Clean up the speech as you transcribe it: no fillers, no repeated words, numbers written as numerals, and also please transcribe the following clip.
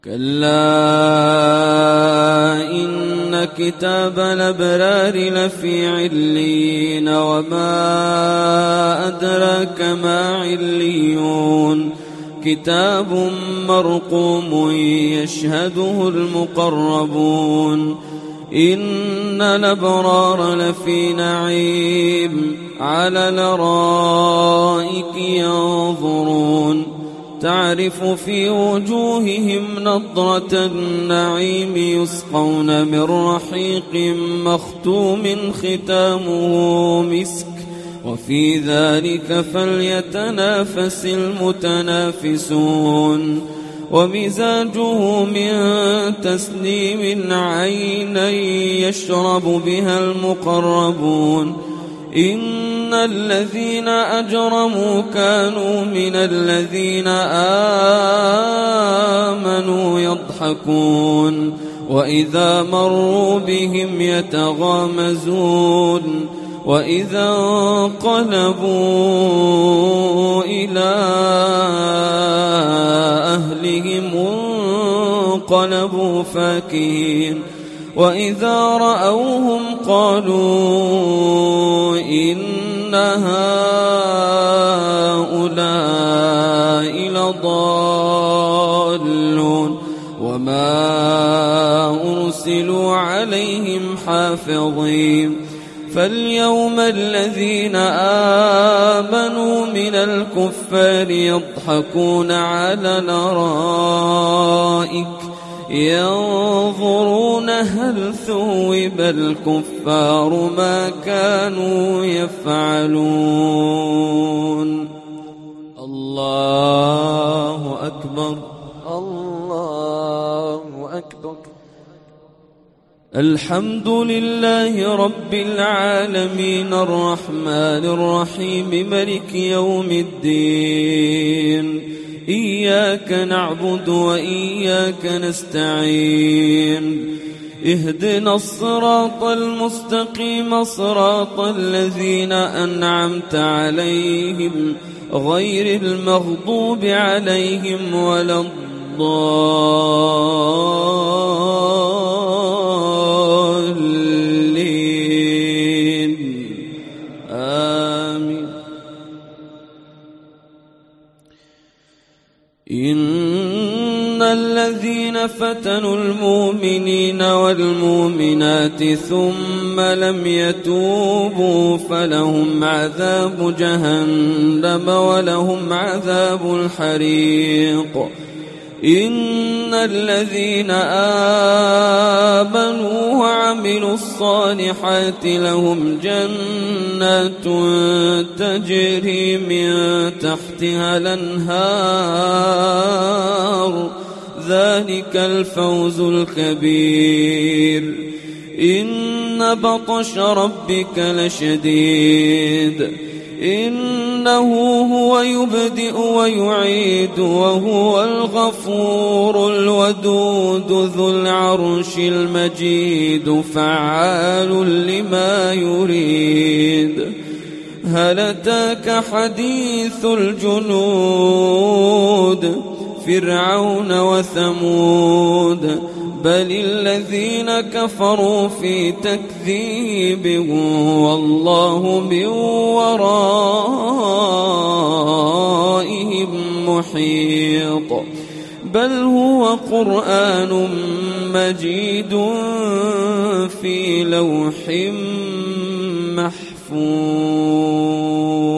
كلا إن كتاب الأبرار لفي عليين وما أدراك ما عليون كتاب مرقوم يشهده المقربون إن الأبرار لفي نعيم على الأرائك ينظرون تعرف في وجوههم نضرة النعيم يسقون من رحيق مختوم ختامه مسك وفي ذلك فليتنافس المتنافسون ومزاجه من تسنيم عينا يشرب بها المقربون إن الذين أجرموا كانوا من الذين آمنوا يضحكون وإذا مروا بهم يتغامزون وإذا انقلبوا إلى أهلهم انقلبوا فاكهين وإذا رأوهم قالوا إن هؤلاء لضالون وما أرسلوا عليهم حافظين فاليوم الذين آمنوا من الكفار يضحكون على الأرائك ينظرون هل ثوب الكفار ما كانوا يفعلون. الله أكبر الله أكبر. الحمد لله رب العالمين الرحمن الرحيم ملك يوم الدين إياك نعبد وإياك نستعين اهدنا الصراط المستقيم صراط الذين أنعمت عليهم غير المغضوب عليهم ولا الضالين آمين. إن الذين فتنوا المؤمنين والمؤمنات ثم لم يتوبوا فلهم عذاب جهنم ولهم عذاب الحريق. إن الذين آمنوا وعملوا الصالحات لهم جنات تجري من تحتها الأنهار ذلك الفوز الكبير. إن بطش ربك لشديد إنه هو يبدئ ويعيد وهو الغفور الودود ذو العرش المجيد فعال لما يريد. هل أتاك حديث الجنود فرعون وثمود بل الذين كفروا في تكذيب والله من ورائهم محيط. بل هو قرآن مجيد في لوح محفوظ.